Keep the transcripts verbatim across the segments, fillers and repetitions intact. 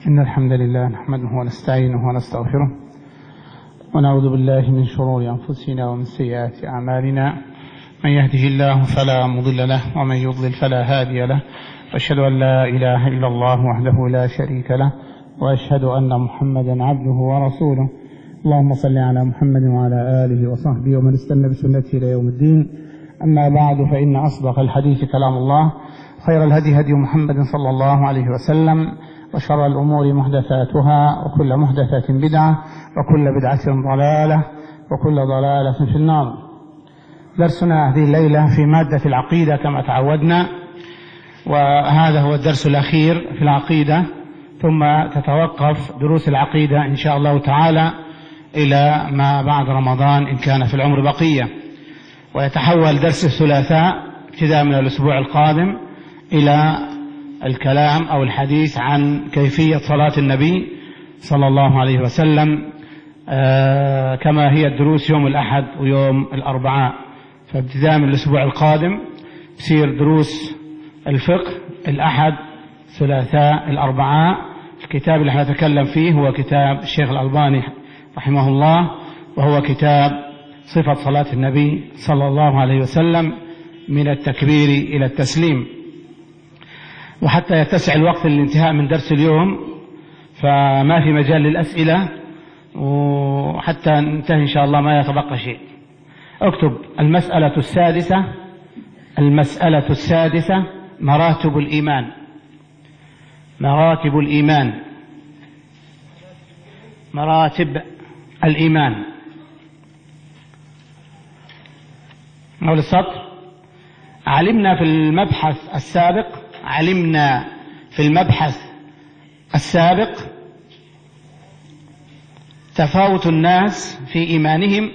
إن الحمد لله نحمده ونستعينه ونستغفره ونعوذ بالله من شرور أنفسنا ومن سيئات أعمالنا. من يهده الله فلا مضل له ومن يضلل فلا هادي له، وأشهد أن لا إله إلا الله وحده لا شريك له، وأشهد أن محمدا عبده ورسوله. اللهم صل على محمد وعلى آله وصحبه ومن استنى بسنته إلى يوم الدين. أما بعد، فإن أصدق الحديث كلام الله، خير الهدي هدي محمد صلى الله عليه وسلم، وشر الأمور محدثاتها، وكل محدثة بدعة، وكل بدعة ضلالة، وكل ضلالة في النار. درسنا هذه الليلة في مادة العقيدة كما تعودنا، وهذا هو الدرس الأخير في العقيدة، ثم تتوقف دروس العقيدة إن شاء الله تعالى إلى ما بعد رمضان إن كان في العمر بقية، ويتحول درس الثلاثاء ابتداء من الأسبوع القادم إلى الكلام أو الحديث عن كيفية صلاة النبي صلى الله عليه وسلم، آه كما هي الدروس يوم الأحد ويوم الأربعاء. فابتداء من الأسبوع القادم تصير دروس الفقه الأحد ثلاثاء الأربعاء. الكتاب اللي نتكلم فيه هو كتاب الشيخ الألباني رحمه الله، وهو كتاب صفة صلاة النبي صلى الله عليه وسلم من التكبير إلى التسليم. وحتى يتسع الوقت للانتهاء من درس اليوم فما في مجال للأسئلة، وحتى ننتهي إن شاء الله ما يتبقى شيء. اكتب المسألة السادسة المسألة السادسة مراتب الإيمان. مراتب الإيمان مراتب الإيمان أول السطر. علمنا في المبحث السابق علمنا في المبحث السابق تفاوت الناس في إيمانهم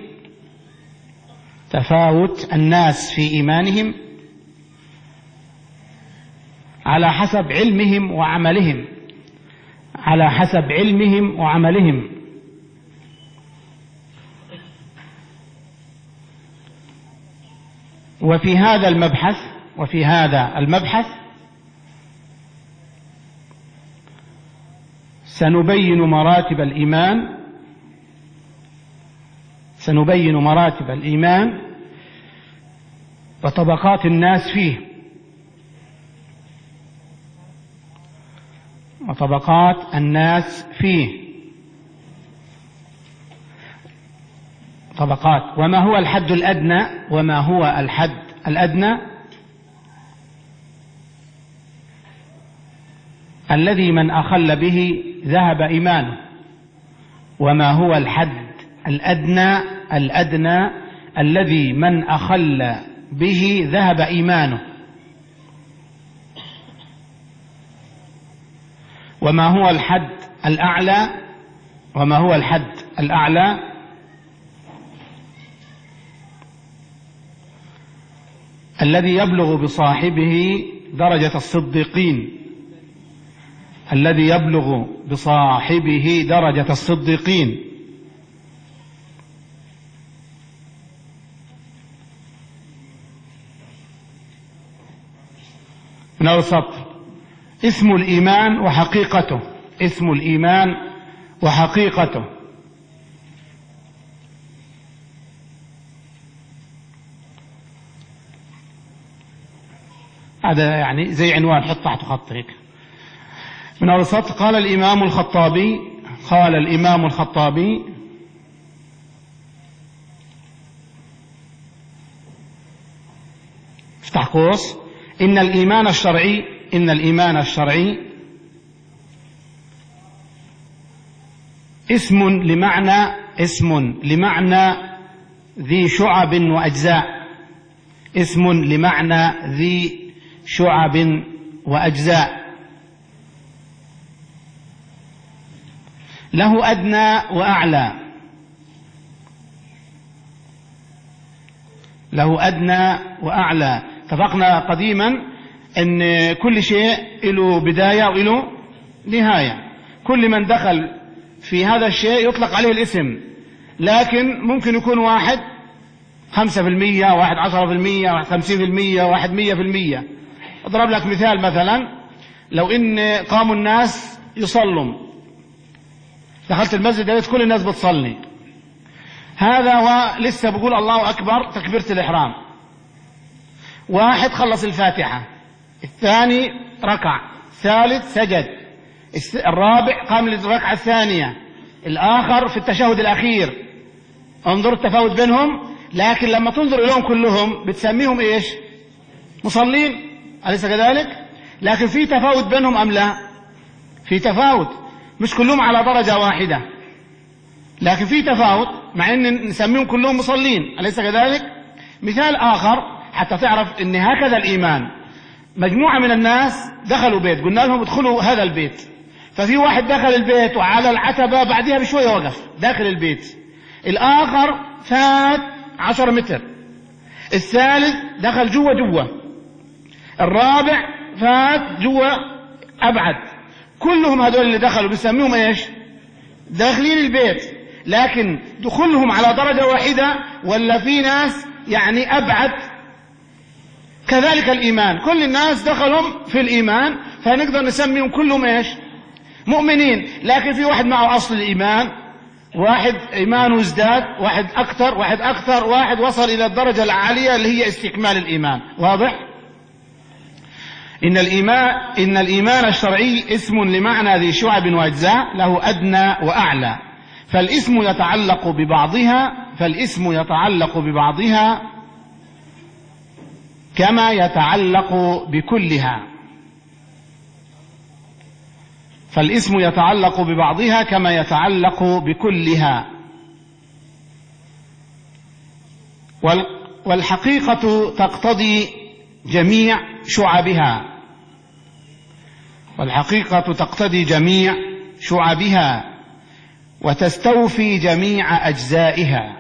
تفاوت الناس في إيمانهم على حسب علمهم وعملهم على حسب علمهم وعملهم وفي هذا المبحث وفي هذا المبحث سنبين مراتب الإيمان سنبين مراتب الإيمان وطبقات الناس فيه وطبقات الناس فيه طبقات وما هو الحد الأدنى وما هو الحد الأدنى الذي من أخل به ذهب إيمانه، وما هو الحد الأدنى الأدنى الذي من أخل به ذهب إيمانه، وما هو الحد الأعلى وما هو الحد الأعلى الذي يبلغ بصاحبه درجة الصديقين الذي يبلغ بصاحبه درجة الصديقين. من أول سطر. اسم الإيمان وحقيقته اسم الإيمان وحقيقته هذا يعني زي عنوان، حط تحته خط هيك. من أول سطر. قال الإمام الخطابي قال الإمام الخطابي افتح قوس إن الإيمان الشرعي إن الإيمان الشرعي اسم لمعنى اسم لمعنى ذي شعب وأجزاء اسم لمعنى ذي شعب وأجزاء له أدنى وأعلى له أدنى وأعلى. اتفقنا قديما أن كل شيء له بداية وله نهاية. كل من دخل في هذا الشيء يطلق عليه الاسم، لكن ممكن يكون واحد خمسة في المية، واحد عشرة في المية، واحد خمسين في المية، واحد مية في المية. أضرب لك مثال، مثلا لو إن قاموا الناس يصلوا، دخلت المسجد لقيت كل الناس بتصلي، هذا هو لسه بقول الله أكبر تكبيرة الإحرام. واحد خلص الفاتحة، الثاني ركع، الثالث سجد، الرابع قام للركعة الثانية، الآخر في التشهد الأخير. انظر التفاوت بينهم، لكن لما تنظر إليهم كلهم بتسميهم إيش؟ مصلين، أليس كذلك؟ لكن في تفاوت بينهم أم لا؟ في تفاوت، مش كلهم على درجة واحدة، لكن في تفاوت مع أن نسميهم كلهم مصلين، أليس كذلك؟ مثال آخر حتى تعرف أن هكذا الإيمان. مجموعة من الناس دخلوا بيت، قلنا لهم ادخلوا هذا البيت، ففي واحد دخل البيت وعلى العتبة بعدها بشوية وقف داخل البيت، الآخر فات عشر متر، الثالث دخل جوا جوا، الرابع فات جوا أبعد. كلهم هذول اللي دخلوا بنسميهم إيش؟ داخلين البيت، لكن دخولهم على درجة واحدة ولا في ناس يعني أبعد؟ كذلك الإيمان، كل الناس دخلهم في الإيمان، فنقدر نسميهم كلهم إيش؟ مؤمنين، لكن في واحد معه أصل الإيمان، واحد إيمانه ازداد، واحد أكثر، واحد أكثر، واحد وصل إلى الدرجة العالية اللي هي استكمال الإيمان. واضح؟ إن الإيمان إن الإيمان الشرعي اسم لمعنى ذي شعب وأجزاء، له أدنى وأعلى، فالاسم يتعلق ببعضها فالاسم يتعلق ببعضها كما يتعلق بكلها فالاسم يتعلق ببعضها كما يتعلق بكلها والحقيقة تقتضي جميع شعبها والحقيقة تقتضي جميع شعبها وتستوفي جميع أجزائها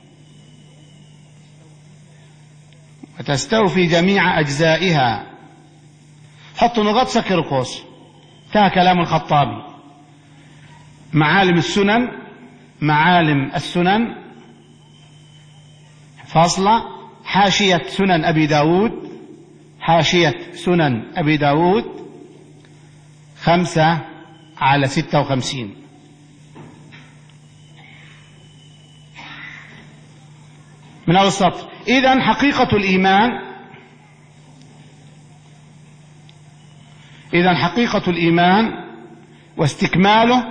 وتستوفي جميع أجزائها حطوا نقاط سكر القوس. انتهى كلام الخطابي. معالم السنن معالم السنن فاصلة حاشية سنن أبي داود حاشية سنن أبي داود خمسة على ستة وخمسين. من أول السطر. إذن حقيقة الإيمان إذن حقيقة الإيمان واستكماله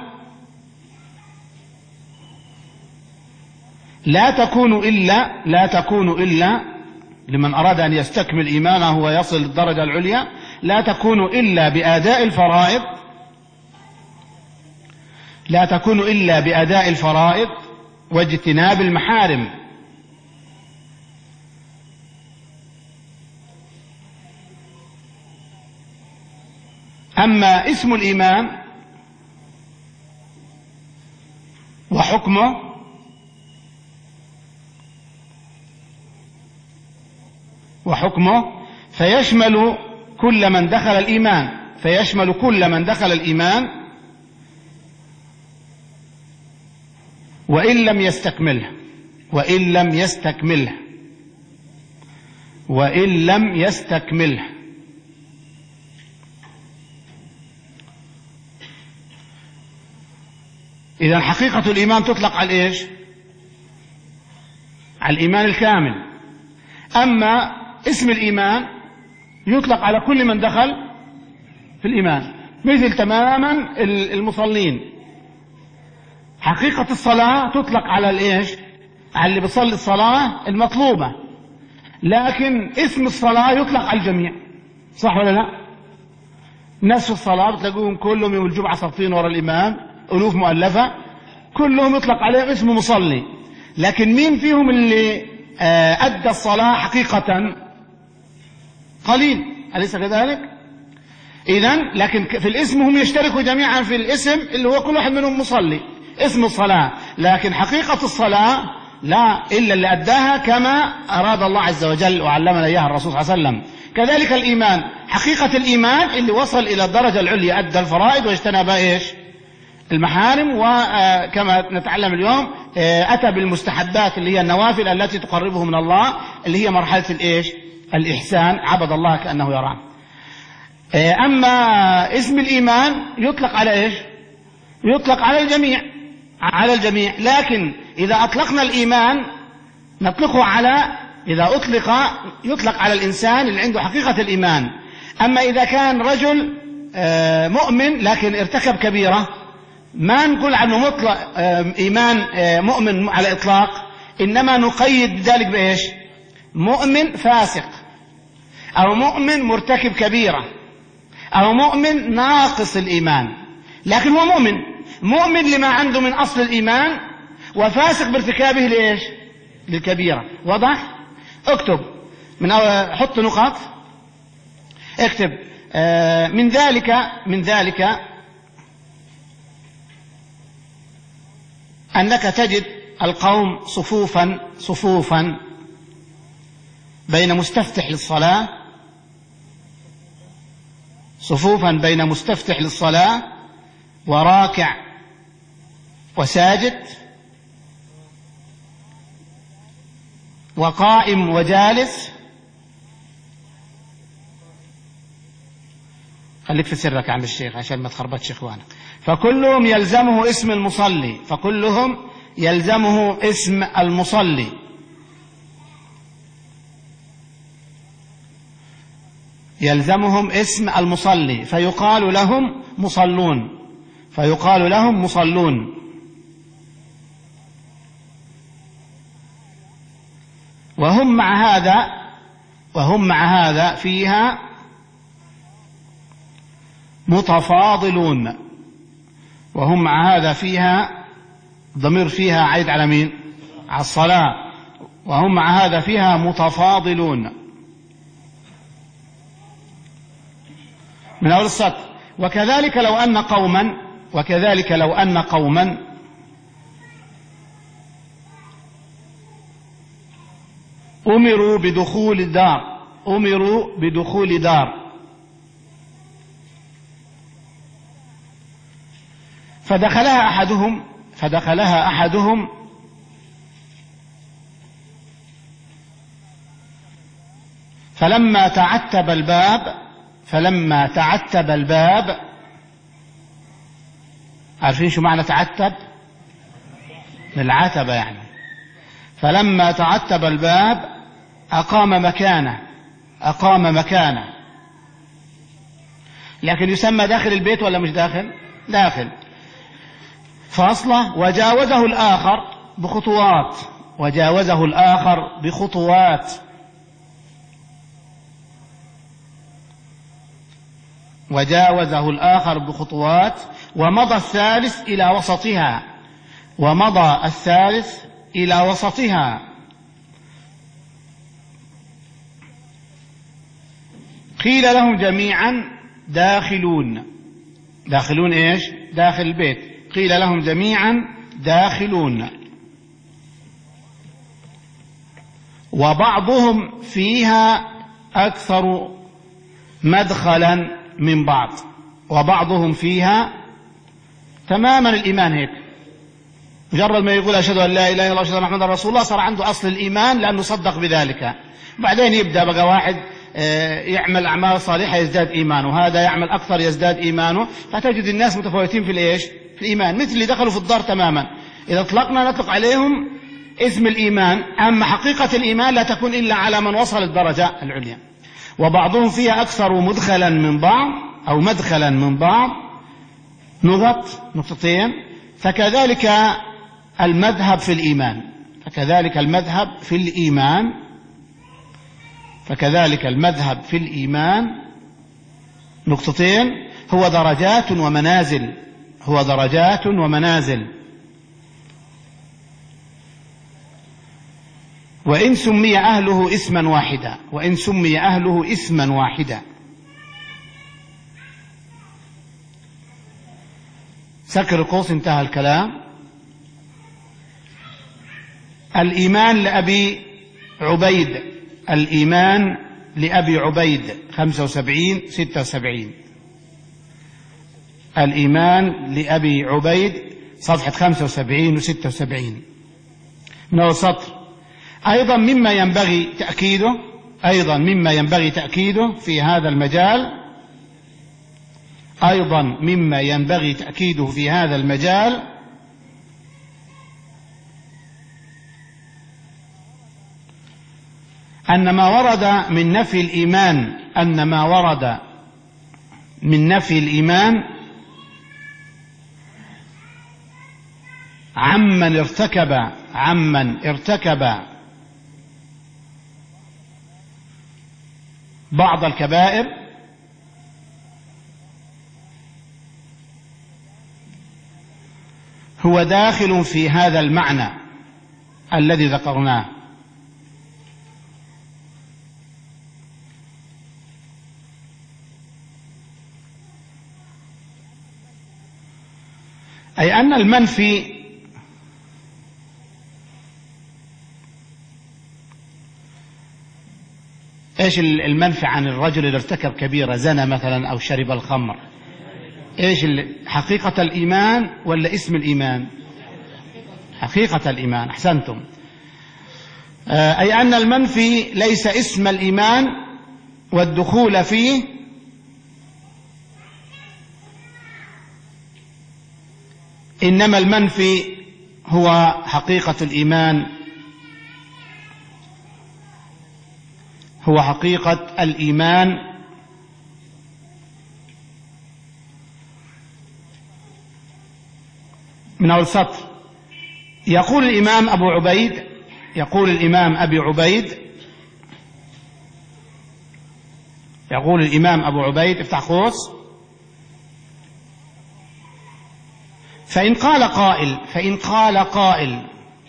لا تكون إلا لا تكون إلا لمن أراد أن يستكمل إيمانه ويصل الدرجة العليا، لا تكون إلا بأداء الفرائض لا تكون إلا بأداء الفرائض واجتناب المحارم. أما اسم الإيمان وحكمه وحكمه فيشمل كل من دخل الإيمان فيشمل كل من دخل الإيمان وإن لم يستكمله وإن لم يستكمله وإن لم يستكمله إذا حقيقة الإيمان تطلق على إيش؟ على الإيمان الكامل. أما اسم الإيمان يطلق على كل من دخل في الإيمان، مثل تماما المصلين. حقيقة الصلاة تطلق على الإيش؟ على اللي بيصلي الصلاة المطلوبة، لكن اسم الصلاة يطلق على الجميع. صح ولا لا؟ الناس في الصلاة بتلاقوهم كلهم يوم الجمعة صفين وراء الإمام، ألوف مؤلفة، كلهم يطلق عليهم اسم مصلي، لكن مين فيهم اللي أدى الصلاة حقيقة؟ قليل، أليس كذلك؟ إذن لكن في الاسم هم يشتركوا جميعا في الاسم اللي هو كل واحد منهم مصلي، اسم الصلاة، لكن حقيقة الصلاة لا إلا اللي أداها كما أراد الله عز وجل وعلمنا إياها الرسول صلى الله عليه وسلم. كذلك الإيمان، حقيقة الإيمان اللي وصل إلى الدرجة العليا أدى الفرائض واجتنب إيش؟ المحارم، وكما نتعلم اليوم أتى بالمستحبات اللي هي النوافل التي تقربه من الله، اللي هي مرحلة الإيش؟ الإحسان، عبد الله كأنه يراه. أما اسم الإيمان يطلق على إيش؟ يطلق على الجميع، على الجميع. لكن إذا أطلقنا الإيمان نطلقه على، إذا أطلق يطلق على الإنسان اللي عنده حقيقة الإيمان. أما إذا كان رجل مؤمن لكن ارتكب كبيرة، ما نقول عنه مطلق إيمان مؤمن على إطلاق، إنما نقيد ذلك بإيش؟ مؤمن فاسق، أو مؤمن مرتكب كبيرة، أو مؤمن ناقص الإيمان، لكن هو مؤمن، مؤمن لما عنده من أصل الإيمان، وفاسق بارتكابه لإيش؟ للكبيرة. واضح؟ اكتب من أول، حط نقاط، اكتب آه من ذلك من ذلك أنك تجد القوم صفوفا صفوفا بين مستفتح للصلاة، صفوفا بين مستفتح للصلاة وراكع وساجد وقائم وجالس. خليك في سرك عن الشيخ عشان ما تخربطش اخوانك. فكلهم يلزمه اسم المصلي، فكلهم يلزمه اسم المصلي. يلزمهم اسم المصلي فيقال لهم مصلون، فيقال لهم مصلون. وهم مع هذا وهم مع هذا فيها متفاضلون، وهم مع هذا فيها، ضمير فيها عيد على مين؟ على الصلاة. وهم مع هذا فيها متفاضلون. من أول السطر. وكذلك لو أن قوما وكذلك لو أن قوما أمروا بدخول الدار أمروا بدخول دار فدخلها أحدهم فدخلها أحدهم فلما تعتب الباب فلما تعتب الباب عارفين شو معنى تعتب؟ العتبة يعني. فلما تعتب الباب أقام مكانه أقام مكانه لكن يسمى داخل البيت ولا مش داخل؟ داخل. فأصله وجاوزه الآخر بخطوات وجاوزه الآخر بخطوات وجاوزه الآخر بخطوات ومضى الثالث إلى وسطها ومضى الثالث إلى وسطها. قيل لهم جميعا داخلون داخلون إيش؟ داخل البيت. قيل لهم جميعا داخلون وبعضهم فيها أكثر مدخلا من بعض وبعضهم فيها تماما الإيمان هيك، مجرد ما يقول أشهد أن لا إله إلا الله وأشهد أن محمدا رسول الله صار عنده أصل الإيمان لأنه صدق بذلك. بعدين يبدأ بقى واحد يعمل أعمال صالحة يزداد إيمانه، هذا يعمل أكثر يزداد إيمانه، فتجد الناس متفاوتين في الإيش؟ في الإيمان، مثل اللي دخلوا في الدار تماما. إذا اطلقنا نطلق عليهم اسم الإيمان، أما حقيقة الإيمان لا تكون إلا على من وصل الدرجة العليا. وبعضهم فيها أكثر مدخلا من بعض أو مدخلا من بعض نقط نقطتين. فكذلك المذهب في الإيمان فكذلك المذهب في الإيمان فكذلك المذهب في الإيمان نقطتين هو درجات ومنازل هو درجات ومنازل. وإن سمي أهله اسما واحدا وإن سمي أهله اسما واحدا سكر القوس انتهى الكلام. الإيمان لأبي عبيد الإيمان لأبي عبيد خمسة وسبعين ستة وسبعين الإيمان لأبي عبيد صفحة خمسة وسبعين وستة وسبعين من أول سطر. أيضا مما ينبغي تأكيده أيضا مما ينبغي تأكيده في هذا المجال أيضا مما ينبغي تأكيده في هذا المجال أن ما ورد من نفي الإيمان أن ما ورد من نفي الإيمان عمن ارتكب عمن ارتكب بعض الكبائر هو داخل في هذا المعنى الذي ذكرناه. أي أن المنفي إيش المنفي عن الرجل اللي ارتكب كبيرة زنى مثلا أو شرب الخمر؟ إيش حقيقة الإيمان ولا اسم الإيمان؟ حقيقة الإيمان. أحسنتم. أي أن المنفي ليس اسم الإيمان والدخول فيه، إنما المنفي هو حقيقة الإيمان، هو حقيقة الإيمان من أول سطر. يقول الإمام أبو عبيد يقول الإمام أبي عبيد يقول الإمام أبو عبيد افتح قوس: فإن قال قائل فإن قال قائل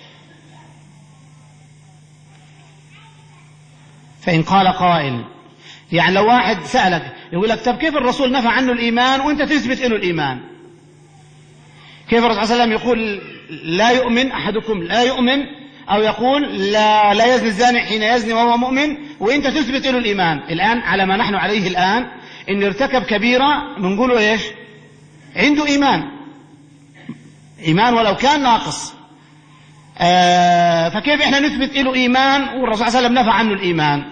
فإن قال قائل يعني لو واحد سألك يقول لك طب كيف الرسول نفى عنه الإيمان وأنت تثبت له الإيمان؟ كيف الرسول صلى الله عليه وسلم يقول لا يؤمن أحدكم لا يؤمن، أو يقول لا, لا يزني الزاني حين يزني وهو مؤمن، وأنت تثبت له الإيمان؟ الآن على ما نحن عليه الآن إن ارتكب كبيرة بنقوله إيش؟ عنده إيمان إيمان ولو كان ناقص. آه فكيف إحنا نثبت له إيمان والرسول صلى الله عليه وسلم نفى عنه الإيمان؟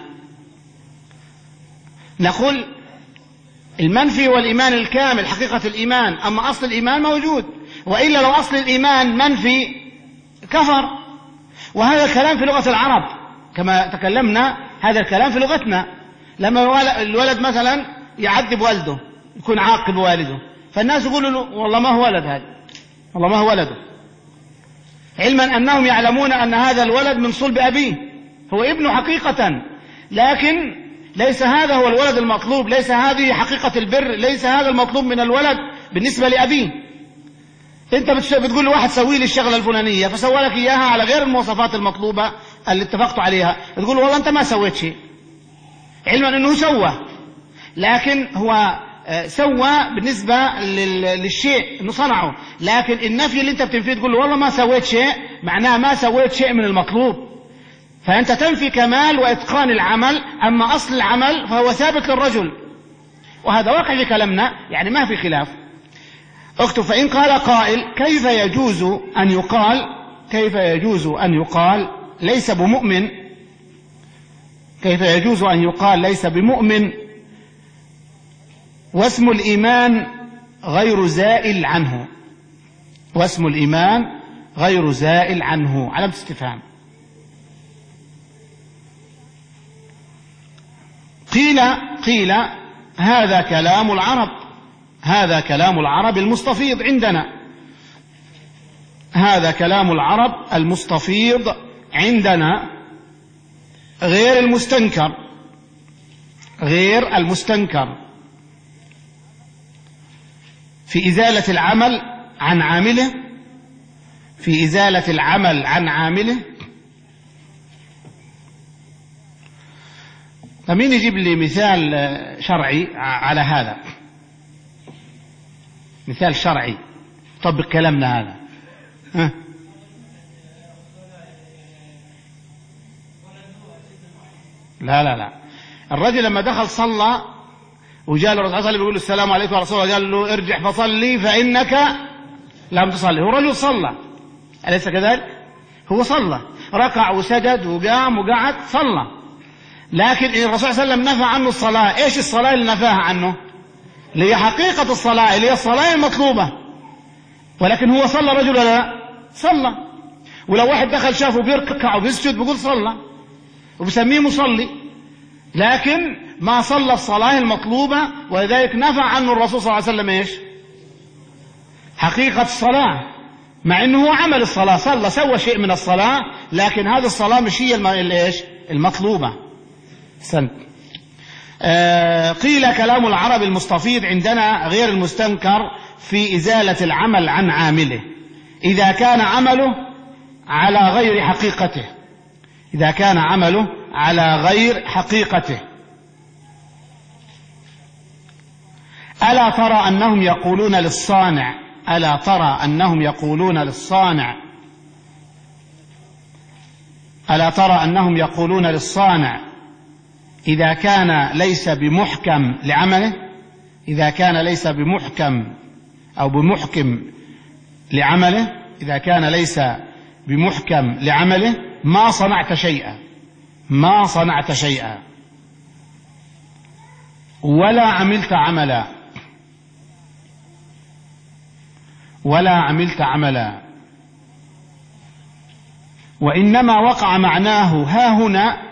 نقول المنفي والإيمان الكامل حقيقة الإيمان، أما أصل الإيمان موجود، وإلا لو أصل الإيمان منفي كفر. وهذا الكلام في لغة العرب كما تكلمنا، هذا الكلام في لغتنا. لما الولد مثلا يعذب والده يكون عاقب والده، فالناس يقولوا له والله ما هو ولد هذا، والله ما هو ولده، علما أنهم يعلمون أن هذا الولد من صلب أبيه، هو ابنه حقيقة، لكن ليس هذا هو الولد المطلوب، ليس هذه حقيقة البر، ليس هذا المطلوب من الولد بالنسبة لأبيه. انت بتقول لواحد سوي لي الشغلة الفلانية فسوى لك إياها على غير المواصفات المطلوبة اللي اتفقتوا عليها، تقول والله أنت ما سويت شيء، علما أنه سوى، لكن هو سوى بالنسبة للشيء أنه صنعه، لكن النفي اللي انت بتنفيه تقول له والله ما سويت شيء، معناه ما سويت شيء من المطلوب، فأنت تنفي كمال وإتقان العمل، أما أصل العمل فهو ثابت للرجل، وهذا واقع في كلامنا، يعني ما في خلاف. اكتب: فإن قال قائل كيف يجوز أن يقال كيف يجوز أن يقال ليس بمؤمن كيف يجوز أن يقال ليس بمؤمن واسم الإيمان غير زائل عنه واسم الإيمان غير زائل عنه علامة استفهام. قيل قيل هذا كلام العرب هذا كلام العرب المستفيض عندنا هذا كلام العرب المستفيض عندنا غير المستنكر غير المستنكر في إزالة العمل عن عامله في إزالة العمل عن عامله. فمين يجيب لي مثال شرعي على هذا؟ مثال شرعي طبق كلامنا هذا. ها؟ لا لا لا الرجل لما دخل صلى وجاء الرسول صلى الله عليه وسلم يقول السلام عليكم ورحمة الله، قال له ارجع فصلي فإنك لم تصلي. هو رجل صلى، أليس كذلك؟ هو صلى، ركع وسجد وقام وقعد صلى، لكن الرسول صلى الله عليه وسلم نفى عنه الصلاة. ايش الصلاة اللي نفاها عنه؟ اللي هي حقيقة الصلاة، اللي هي الصلاة المطلوبة. ولكن هو صلى رجل ولا لا؟ صلى. ولو واحد دخل شافه بيركع وبيسجد بيقول صلى وبسميه مصلي، لكن ما صلى الصلاة المطلوبة، ولذلك نفى عنه الرسول صلى الله عليه وسلم ايش؟ حقيقة الصلاة، مع انه هو عمل الصلاة، صلى سوى شيء من الصلاة، لكن هذه الصلاة مش هي الايش؟ المطلوبة. سنت. آه قيل كلام العرب المستفيض عندنا غير المستنكر في إزالة العمل عن عامله إذا كان عمله على غير حقيقته، إذا كان عمله على غير حقيقته. ألا ترى أنهم يقولون للصانع ألا ترى أنهم يقولون للصانع ألا ترى أنهم يقولون للصانع إذا كان ليس بمحكم لعمله، إذا كان ليس بمحكم أو بمحكم لعمله، إذا كان ليس بمحكم لعمله ما صنعت شيئا، ما صنعت شيئا ولا عملت عملا، ولا عملت عملا. وإنما وقع معناه ها هنا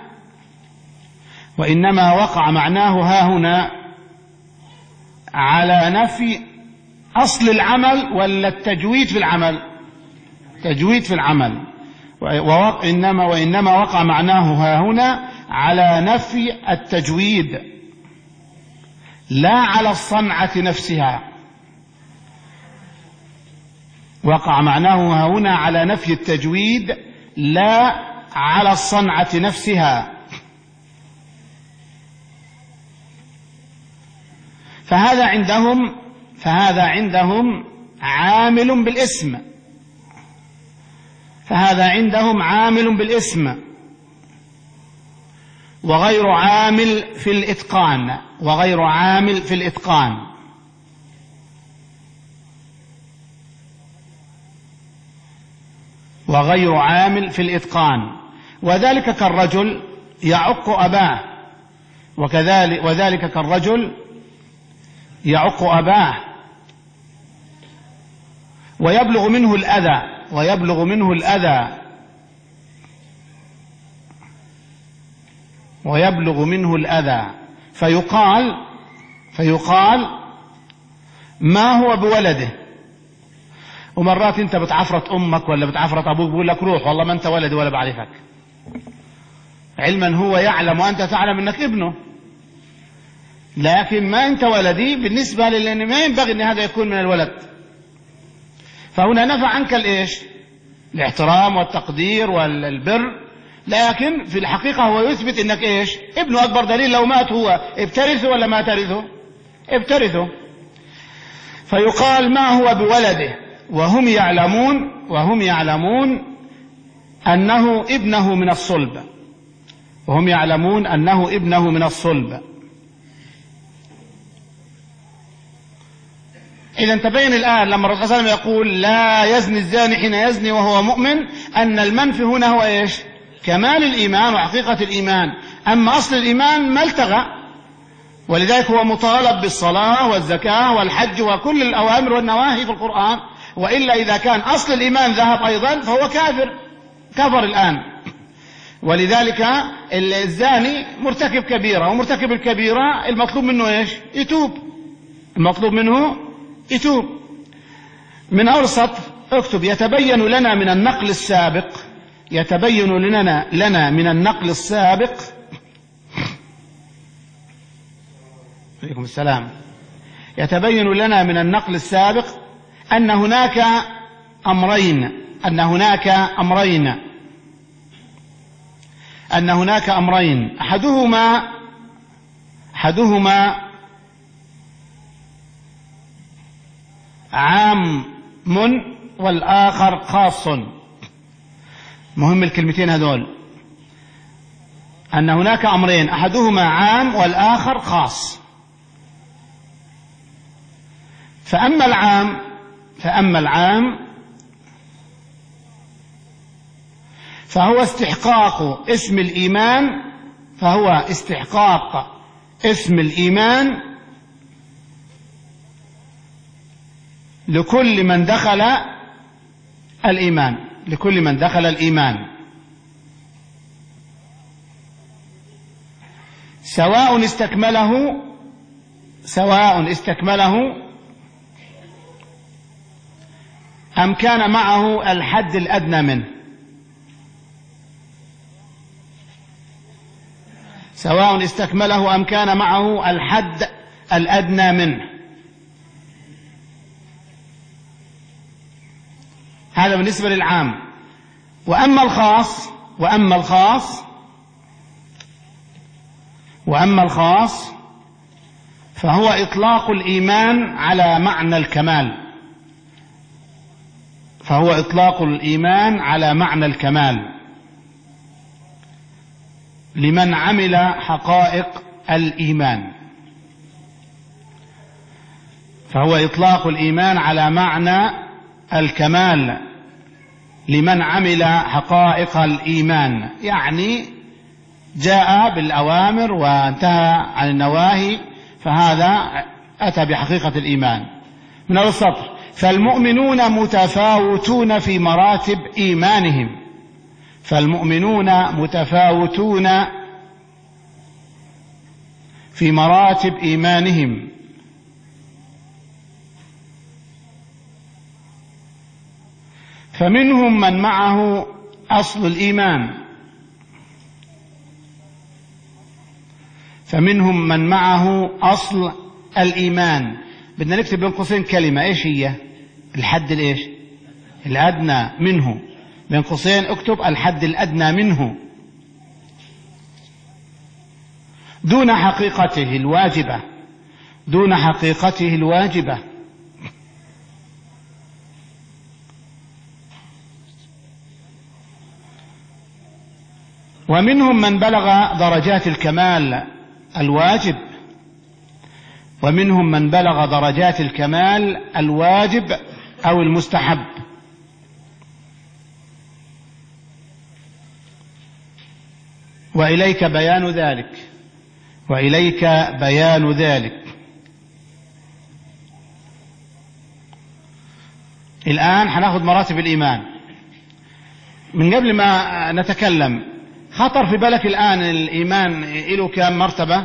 وإنما وقع معناه ها هنا على نفي أصل العمل ولا التجويد في العمل؟ تجويد في العمل. وإنما وإنما وقع معناه ها هنا على نفي التجويد لا على الصنعة نفسها. وقع معناه ها هنا على نفي التجويد لا على الصنعة نفسها. فهذا عندهم فهذا عندهم عامل بالاسم فهذا عندهم عامل بالاسم وغير عامل في الإتقان وغير عامل في الإتقان. وغير عامل في الإتقان. وذلك كالرجل يعق أباه، وكذلك وذلك كالرجل يعق أباه ويبلغ منه الأذى ويبلغ منه الأذى ويبلغ منه الأذى فيقال فيقال ما هو بولده. ومرات انت بتعفرت امك ولا بتعفرت ابوك بيقول لك روح والله ما انت ولدي ولا بعرفك، علما هو يعلم وانت تعلم انك ابنه، لكن ما انت ولدي بالنسبة لأن ما ينبغي ان هذا يكون من الولد. فهنا نفى عنك الايش؟ الاحترام والتقدير والبر، لكن في الحقيقة هو يثبت انك ايش؟ ابنه. اكبر دليل لو مات هو ابترثه ولا ما ترثه؟ ابترثه. فيقال ما هو بولده وهم يعلمون وهم يعلمون أنه ابنه من الصلب وهم يعلمون أنه ابنه من الصلب. إذا تبين الآن لما الرسول صلى الله عليه وسلم يقول لا يزني الزاني حين يزني وهو مؤمن أن المنفي هنا هو إيش؟ كمال الإيمان وحقيقة الإيمان. أما أصل الإيمان ما التغى، ولذلك هو مطالب بالصلاة والزكاة والحج وكل الأوامر والنواهي في القرآن، وإلا إذا كان أصل الإيمان ذهب أيضا فهو كافر كفر الآن. ولذلك الزاني مرتكب كبيرة، ومرتكب الكبيرة المطلوب منه إيش؟ يتوب. المطلوب منه يتوب. من أول سطر اكتب يتبين لنا من النقل السابق يتبين لنا لنا من النقل السابق عليكم السلام يتبين لنا من النقل السابق أن هناك أمرين أن هناك أمرين أن هناك أمرين أحدهما أحدهما عام والآخر خاص. مهم الكلمتين هذول، أن هناك أمرين أحدهما عام والآخر خاص. فأما العام فأما العام فهو استحقاق اسم الإيمان فهو استحقاق اسم الإيمان لكل من دخل الإيمان، لكل من دخل الإيمان، سواء استكمله سواء استكمله أم كان معه الحد الأدنى منه، سواء استكمله أم كان معه الحد الأدنى منه. هذا بالنسبة للعام. وأما الخاص وأما الخاص وأما الخاص فهو إطلاق الإيمان على معنى الكمال، فهو إطلاق الإيمان على معنى الكمال لمن عمل حقائق الإيمان، فهو إطلاق الإيمان على معنى الكمال لمن عمل حقائق الإيمان، يعني جاء بالأوامر وانتهى عن النواهي، فهذا أتى بحقيقة الإيمان. من أول السطر: فالمؤمنون متفاوتون في مراتب إيمانهم، فالمؤمنون متفاوتون في مراتب إيمانهم، فمنهم من معه أصل الإيمان فمنهم من معه أصل الإيمان. بدنا نكتب بين قوسين كلمة، إيش هي؟ الحد الإيش؟ الأدنى منه. بين قوسين اكتب الحد الأدنى منه دون حقيقته الواجبة، دون حقيقته الواجبة. ومنهم من بلغ درجات الكمال الواجب ومنهم من بلغ درجات الكمال الواجب أو المستحب. وإليك بيان ذلك وإليك بيان ذلك الآن هناخذ مراتب الإيمان. من قبل ما نتكلم، خطر في بالك الآن الإيمان له كم مرتبة؟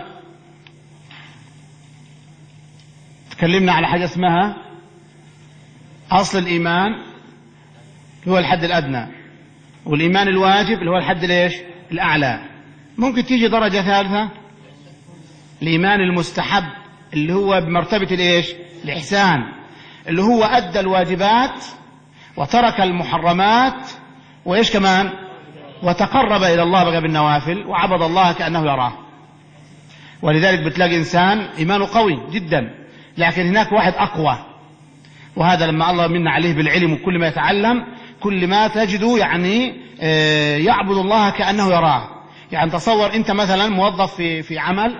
تكلمنا على حاجة اسمها أصل الإيمان هو الحد الأدنى، والإيمان الواجب اللي هو الحد الإيش؟ الأعلى. ممكن تيجي درجة ثالثة، الإيمان المستحب اللي هو بمرتبة الإيش؟ الإحسان، اللي هو أدى الواجبات وترك المحرمات وإيش كمان؟ وتقرب إلى الله بقى بالنوافل وعبد الله كأنه يراه. ولذلك بتلاقي إنسان إيمانه قوي جدا، لكن هناك واحد أقوى، وهذا لما الله من عليه بالعلم وكل ما يتعلم كل ما تجده يعني يعبد الله كأنه يراه. يعني تصور أنت مثلا موظف في في عمل،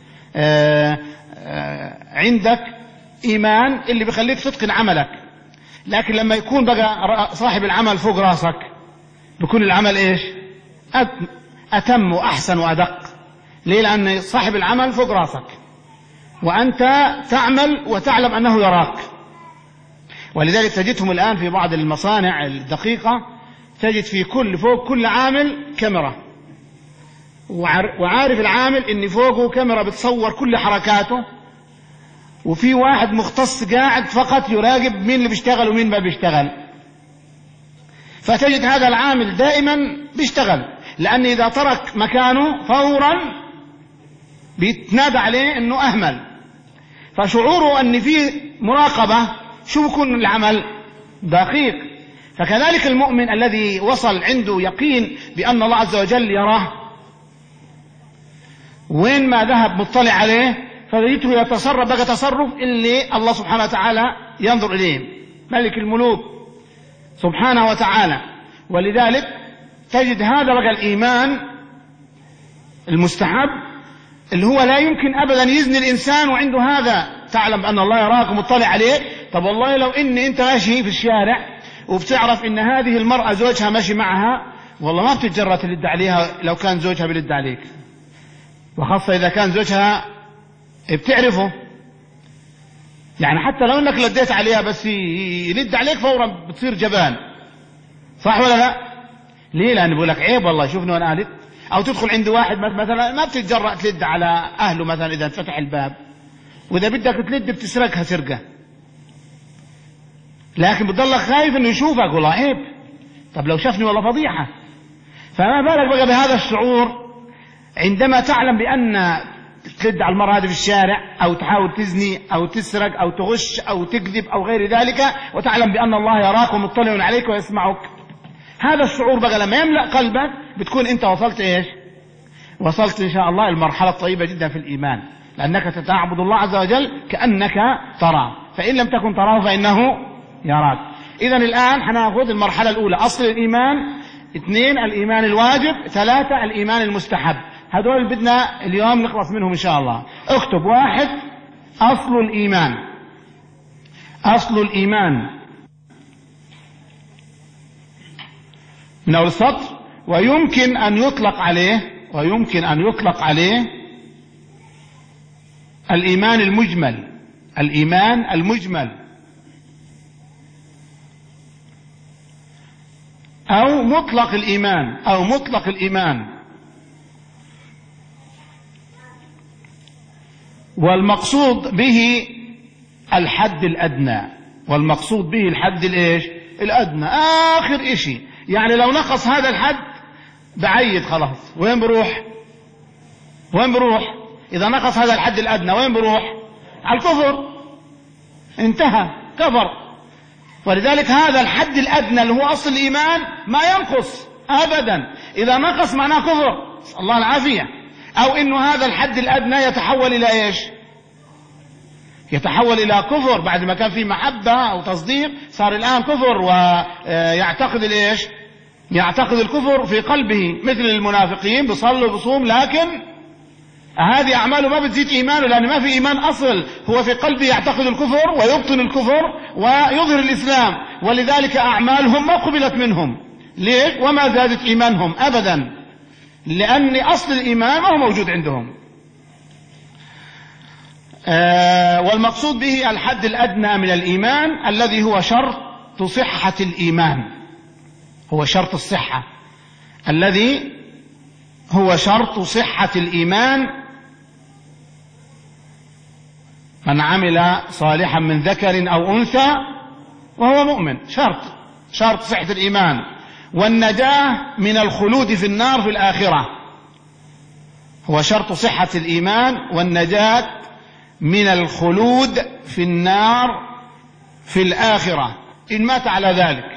عندك إيمان اللي بيخليك تتقن عملك، لكن لما يكون بقى صاحب العمل فوق راسك بيكون العمل إيش؟ أتم وأحسن وأدق. ليه؟ لأن صاحب العمل فوق راسك وأنت تعمل وتعلم أنه يراك. ولذلك تجدهم الآن في بعض المصانع الدقيقة تجد في كل فوق كل عامل كاميرا، وعارف العامل إن فوقه كاميرا بتصور كل حركاته، وفي واحد مختص قاعد فقط يراقب مين اللي بيشتغل ومين ما بيشتغل. فتجد هذا العامل دائما بيشتغل، لأن إذا ترك مكانه فورا بيتنادى عليه أنه أهمل. فشعوره أن فيه مراقبة شو بيكون العمل دقيق. فكذلك المؤمن الذي وصل عنده يقين بأن الله عز وجل يراه وين ما ذهب مطلع عليه، فبيته يتصرف بقى تصرف اللي الله سبحانه وتعالى ينظر إليه، ملك الملوك سبحانه وتعالى. ولذلك تجد هذا بقى الإيمان المستحب اللي هو لا يمكن أبدا يزني الإنسان وعنده هذا، تعلم أن الله يراك ومطلع عليك. طب والله لو إن أنت ماشي في الشارع وبتعرف إن هذه المرأة زوجها ماشي معها، والله ما بتتجرأ تلد عليها لو كان زوجها بلد عليك، وخاصة إذا كان زوجها بتعرفه. يعني حتى لو انك لديت عليها بس يلد عليك فورا بتصير جبان، صح ولا لا؟ ليه؟ لأنه بيقول لك عيب والله شوفني وانا ألد. او تدخل عند واحد مثلا ما بتتجرأ تلد على اهله مثلا اذا فتح الباب، واذا بدك تلد بتسرقها سرقة، لكن بتضلك خايف انه يشوفك، والله عيب، طب لو شافني والله فضيحة. فما بالك بقى بهذا الشعور عندما تعلم بأن تلد على المرأة هذه في الشارع، أو تحاول تزني أو تسرق أو تغش أو تكذب أو غير ذلك، وتعلم بأن الله يراك ومطلع عليك ويسمعك. هذا الشعور بقى لما يملأ قلبك بتكون أنت وصلت إيش؟ وصلت إن شاء الله المرحلة الطيبة جدا في الإيمان، لأنك تعبد الله عز وجل كأنك تراه، فإن لم تكن تراه فإنه يراك. إذن الآن حناخذ المرحلة الأولى، أصل الإيمان، اثنين الإيمان الواجب، ثلاثة الإيمان المستحب. هذول بدنا اليوم نخلص منهم إن شاء الله. اكتب: واحد، أصل الإيمان. أصل الإيمان من أول السطر. ويمكن أن يطلق عليه ويمكن أن يطلق عليه الإيمان المجمل. الإيمان المجمل أو مطلق الإيمان أو مطلق الإيمان. والمقصود به الحد الأدنى. والمقصود به الحد الإيش؟ الأدنى، آخر إشي. يعني لو نقص هذا الحد بعيد خلاص، وين بروح؟ وين بروح؟ إذا نقص هذا الحد الأدنى وين بروح؟ على الكفر، انتهى، كفر. ولذلك هذا الحد الأدنى اللي هو أصل الإيمان ما ينقص أبدا، إذا نقص معناه كفر، الله العافية. أو إنه هذا الحد الأدنى يتحول إلى إيش؟ يتحول إلى كفر، بعد ما كان فيه محبة أو تصديق صار الآن كفر، ويعتقد الإيش؟ يعتقد الكفر في قلبه، مثل المنافقين بيصلوا بصوم لكن هذه أعماله ما بتزيد إيمانه، لأن ما في إيمان أصل، هو في قلبه يعتقد الكفر ويبطن الكفر ويظهر الإسلام، ولذلك أعمالهم ما قبلت منهم. ليش؟ وما زادت إيمانهم أبدا، لأن أصل الإيمان ما هو موجود عندهم. آه والمقصود به الحد الأدنى من الإيمان الذي هو شرط صحة الإيمان، هو شرط الصحة، الذي هو شرط صحة الإيمان. من عمل صالحا من ذكر أو أنثى وهو مؤمن، شرط شرط صحة الإيمان. والنجاة من الخلود في النار في الآخرة، هو شرط صحة الإيمان والنجاة من الخلود في النار في الآخرة إن مات على ذلك.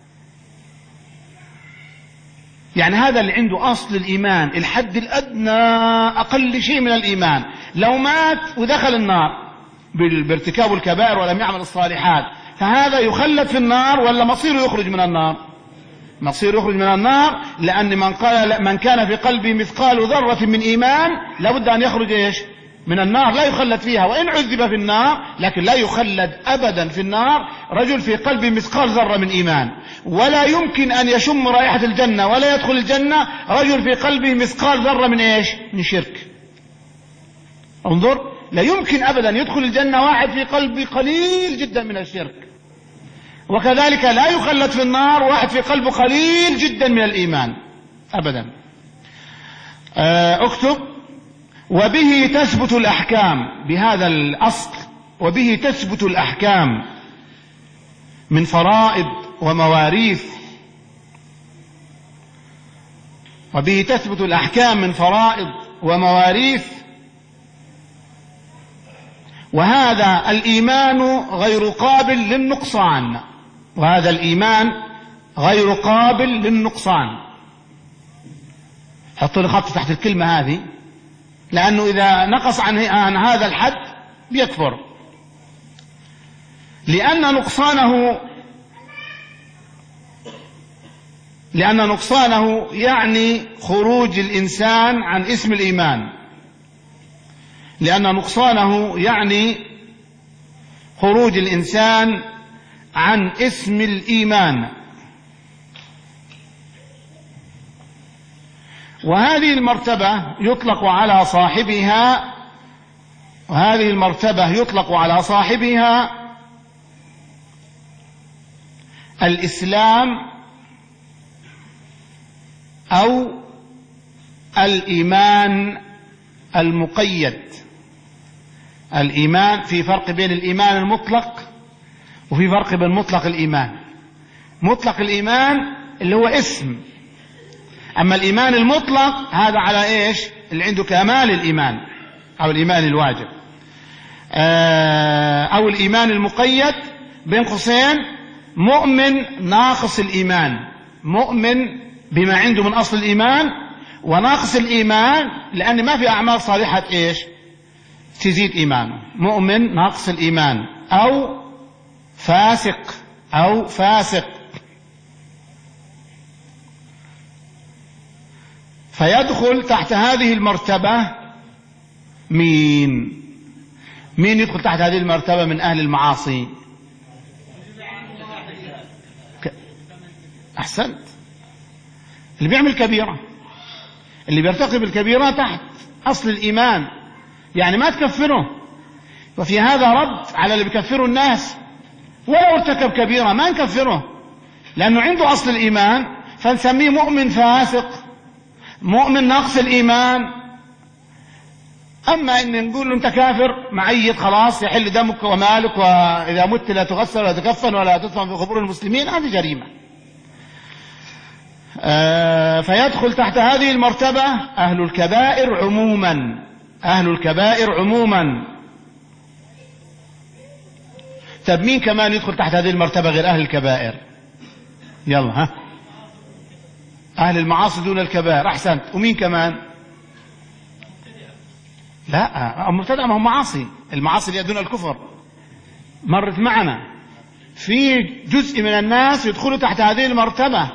يعني هذا اللي عنده أصل الإيمان، الحد الأدنى، أقل شيء من الإيمان. لو مات ودخل النار بارتكاب الكبائر ولم يعمل الصالحات، فهذا يخلد في النار ولا مصيره يخرج من النار؟ مصيره يخرج من النار، لأن من قال من كان في قلبه مثقال ذرة من إيمان لابد أن يخرج إيش؟ من النار، لا يخلد فيها، وإن عذب في النار لكن لا يخلد أبدا في النار رجل في قلبه مثقال ذرة من إيمان. ولا يمكن أن يشم رائحة الجنة ولا يدخل الجنة رجل في قلبه مثقال ذرة من إيش؟ من شرك. انظر، لا يمكن أبدا يدخل الجنة واحد في قلبه قليل جدا من الشرك، وكذلك لا يخلد في النار واحد في قلبه قليل جدا من الإيمان أبدا. اكتب: وبه تثبت الأحكام. بهذا الأصل وبه تثبت الأحكام من فرائض ومواريث. وبه تثبت الأحكام من فرائض ومواريث. وهذا الإيمان غير قابل للنقصان. وهذا الإيمان غير قابل للنقصان. حط لي خط تحت الكلمة هذه، لأنه إذا نقص عن عن هذا الحد بيكفر، لأن نقصانه لأن نقصانه يعني خروج الإنسان عن اسم الإيمان. لأن نقصانه يعني خروج الإنسان عن اسم الإيمان. وهذه المرتبة يطلق على صاحبها وهذه المرتبة يطلق على صاحبها الإسلام أو الإيمان المقيد. الإيمان، في فرق بين الإيمان المطلق وفي فرق بين مطلق الإيمان. مطلق الإيمان اللي هو اسم، أما الإيمان المطلق هذا على إيش؟ اللي عنده كمال الإيمان أو الإيمان الواجب، أو الإيمان المقيد بين قوسين مؤمن ناقص الإيمان، مؤمن بما عنده من أصل الإيمان، وناقص الإيمان لأن ما في أعمال صالحة إيش تزيد إيمانه، مؤمن ناقص الإيمان أو فاسق أو فاسق. فيدخل تحت هذه المرتبة مين؟ مين يدخل تحت هذه المرتبة من أهل المعاصي؟ أحسنت، اللي بيعمل كبيرة، اللي بيرتكب الكبيرة تحت أصل الإيمان، يعني ما تكفره. وفي هذا رد على اللي بيكفروا الناس، ولو ارتكب كبيرة ما نكفره لأنه عنده أصل الإيمان، فنسميه مؤمن فاسق، مؤمن ناقص الإيمان. أما إن نقول له أنت كافر معيد خلاص يحل دمك ومالك، وإذا مت لا تغسل ولا تكفن ولا تدفن في قبور المسلمين، هذه جريمة. آه فيدخل تحت هذه المرتبة أهل الكبائر عموما، أهل الكبائر عموما. طب مين كمان يدخل تحت هذه المرتبة غير أهل الكبائر؟ يلا ها، أهل المعاصي دون الكبائر. أحسنت، ومين كمان؟ لا، مبتدع ما هم معاصي، المعاصي اللي دون الكفر مرت معنا. في جزء من الناس يدخلوا تحت هذه المرتبة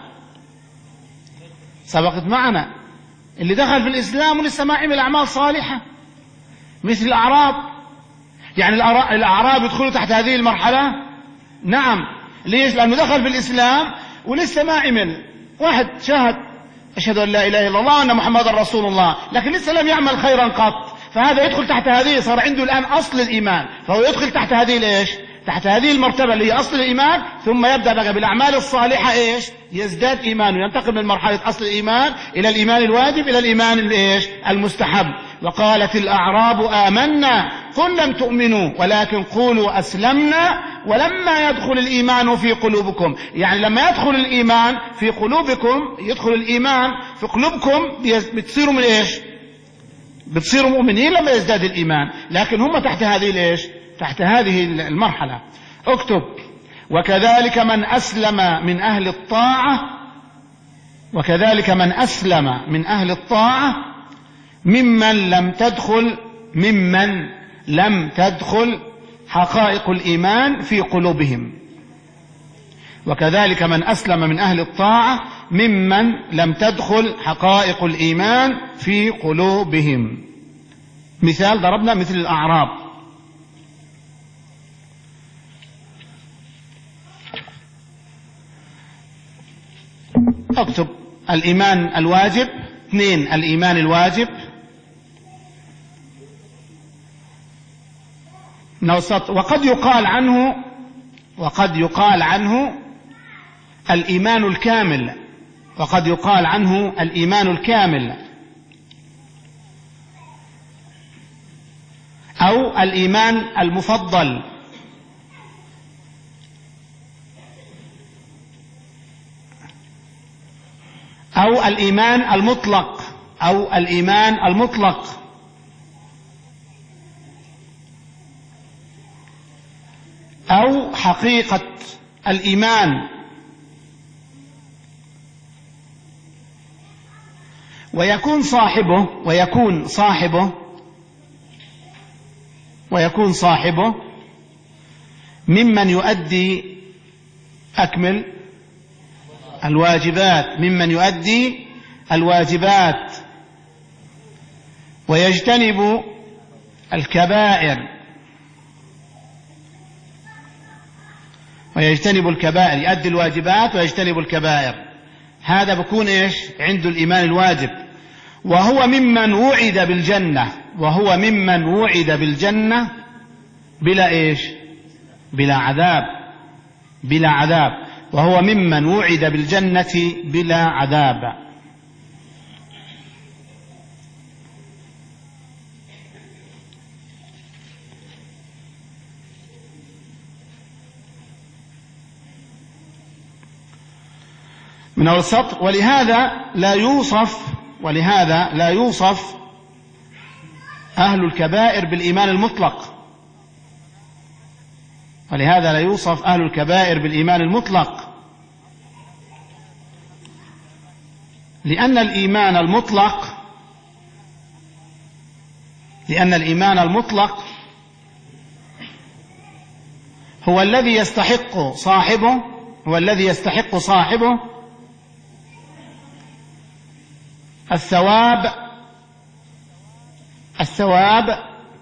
سبقت معنا، اللي دخل في الإسلام ولسه ما عمل أعمال صالحة، مثل الأعراب. يعني الأعراب يدخلوا تحت هذه المرحلة؟ نعم. ليش؟ لأنه دخل في الإسلام ولسه ما عمل. واحد شهد أشهد أن لا إله إلا الله وأن محمد رسول الله، لكن لسه لم يعمل خيرا قط، فهذا يدخل تحت هذه، صار عنده الآن أصل الإيمان، فهو يدخل تحت هذه الإيش؟ تحت هذه المرتبة اللي هي أصل الإيمان، ثم يبدأ بقى بالأعمال الصالحة إيش؟ يزداد إيمانه، ينتقل من مرحلة أصل الإيمان إلى الإيمان الواجب إلى الإيمان الإيش؟ المستحب. وقالت الأعراب آمنا قل لم تؤمنوا ولكن قولوا أسلمنا ولما يدخل الإيمان في قلوبكم. يعني لما يدخل الإيمان في قلوبكم، يدخل الإيمان في قلوبكم، بتصيروا من إيش؟ بتصيروا مؤمنين لما يزداد الإيمان. لكن هم تحت هذه الإيش؟ تحت هذه المرحلة. اكتب: وكذلك من أسلم من أهل الطاعة، وكذلك من أسلم من أهل الطاعة ممن لم تدخل ممن لم تدخل حقائق الإيمان في قلوبهم. وكذلك من أسلم من أهل الطاعة ممن لم تدخل حقائق الإيمان في قلوبهم. مثال ضربنا مثل الأعراب. اكتب: الإيمان الواجب. اثنين: الإيمان الواجب. وقد يقال عنه وقد يقال عنه الإيمان الكامل، وقد يقال عنه الإيمان الكامل أو الإيمان المفضل، أو الإيمان المطلق، أو الإيمان المطلق. أو حقيقة الإيمان. ويكون صاحبه ويكون صاحبه ويكون صاحبه ممن يؤدي أكمل الواجبات، ممن يؤدي الواجبات ويجتنب الكبائر، ويجتنب الكبائر، يؤدي الواجبات ويجتنب الكبائر. هذا بكون إيش؟ عنده الإيمان الواجب. وهو ممن وعد بالجنة، وهو ممن وعد بالجنة بلا إيش؟ بلا عذاب، بلا عذاب، وهو ممن وعد بالجنة بلا عذاب. من أول السطر: ولهذا لا يوصف ولهذا لا يوصف أهل الكبائر بالإيمان المطلق ولهذا لا يوصف أهل الكبائر بالإيمان المطلق لأن الإيمان المطلق لأن الإيمان المطلق هو الذي يستحق صاحبه هو الذي يستحق صاحبه الثواب الثواب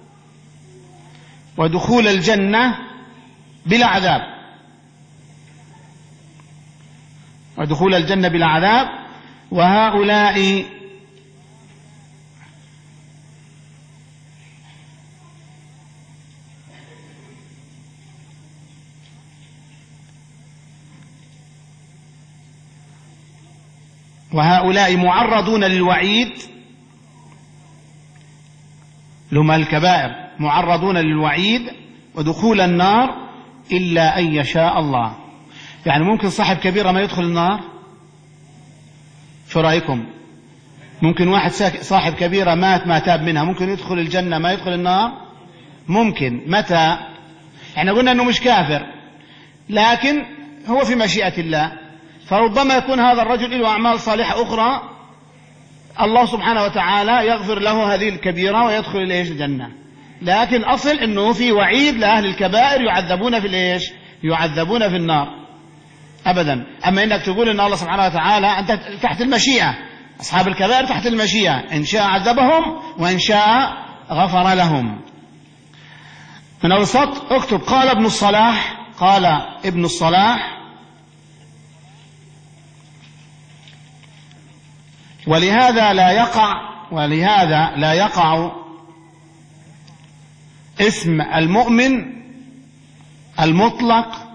ودخول الجنة بلا عذاب ودخول الجنة بلا عذاب وهؤلاء وهؤلاء معرضون للوعيد، لما الكبائر معرضون للوعيد ودخول النار إلا أن يشاء الله. يعني ممكن صاحب كبيرة ما يدخل النار؟ شو رأيكم؟ ممكن واحد صاحب كبيرة مات ما تاب منها ممكن يدخل الجنة ما يدخل النار؟ ممكن. متى؟ احنا قلنا انه مش كافر، لكن هو في مشيئة الله، فربما يكون هذا الرجل له أعمال صالحة أخرى الله سبحانه وتعالى يغفر له هذه الكبيرة ويدخل الإيش الجنة. لكن الأصل أنه في وعيد لأهل الكبائر يعذبون في الإيش؟ يعذبون في النار أبدا. أما إنك تقول أن الله سبحانه وتعالى أنت تحت المشيئة، أصحاب الكبائر تحت المشيئة، إن شاء عذبهم وإن شاء غفر لهم. من أوسط اكتب: قال ابن الصلاح قال ابن الصلاح ولهذا لا يقع ولهذا لا يقع اسم المؤمن المطلق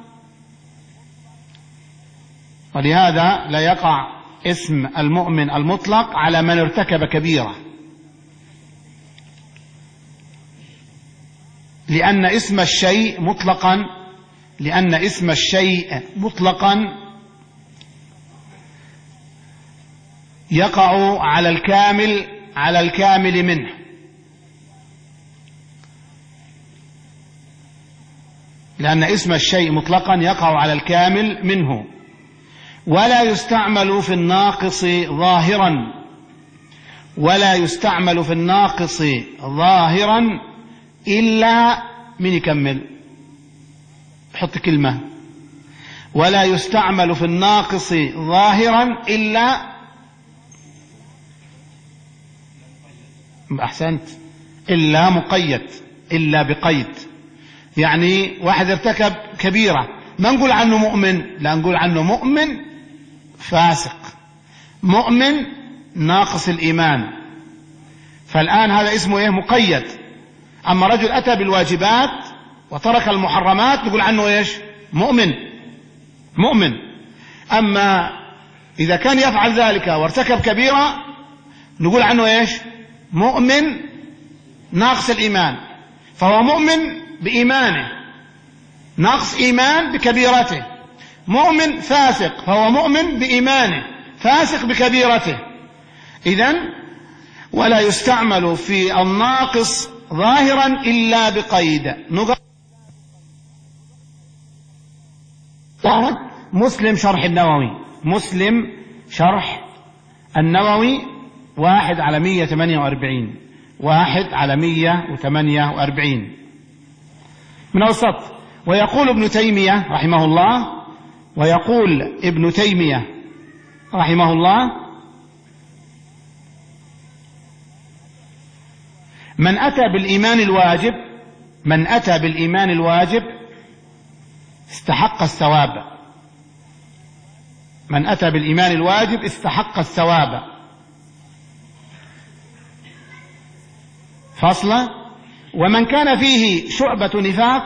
ولهذا لا يقع اسم المؤمن المطلق على من ارتكب كبيرة، لأن اسم الشيء مطلقا لأن اسم الشيء مطلقا يقع على الكامل على الكامل منه، لأن اسم الشيء مطلقا يقع على الكامل منه، ولا يستعمل في الناقص ظاهرا ولا يستعمل في الناقص ظاهرا إلا من يكمل حط كلمة ولا يستعمل في الناقص ظاهرا إلا أحسنت إلا مقيد إلا بقيد. يعني واحد ارتكب كبيرة ما نقول عنه مؤمن، لا نقول عنه مؤمن فاسق، مؤمن ناقص الإيمان، فالآن هذا اسمه إيه؟ مقيد. أما رجل أتى بالواجبات وترك المحرمات نقول عنه إيش؟ مؤمن مؤمن. أما إذا كان يفعل ذلك وارتكب كبيرة نقول عنه إيش؟ مؤمن ناقص الإيمان، فهو مؤمن بإيمانه ناقص إيمان بكبيرته، مؤمن فاسق فهو مؤمن بإيمانه فاسق بكبيرته. إذن ولا يستعمل في الناقص ظاهرا إلا بقيد. مسلم شرح النووي مسلم شرح النووي واحد على مية ثمانية وأربعين واحد على مية وثمانية وأربعين من السطر. ويقول ابن تيمية رحمه الله ويقول ابن تيمية رحمه الله: من أتى بالإيمان الواجب من أتى بالإيمان الواجب استحق الثواب من أتى بالإيمان الواجب استحق الثواب فصلة. ومن كان فيه شعبة نفاق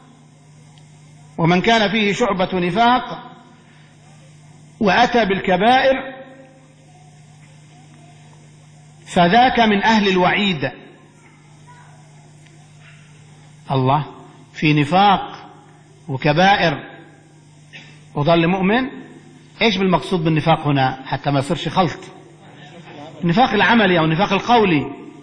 ومن كان فيه شعبة نفاق وأتى بالكبائر فذاك من أهل الوعيد. الله، في نفاق وكبائر وظل مؤمن. ايش بالمقصود بالنفاق هنا حتى ما يصيرش خلط؟ النفاق العملي او النفاق القولي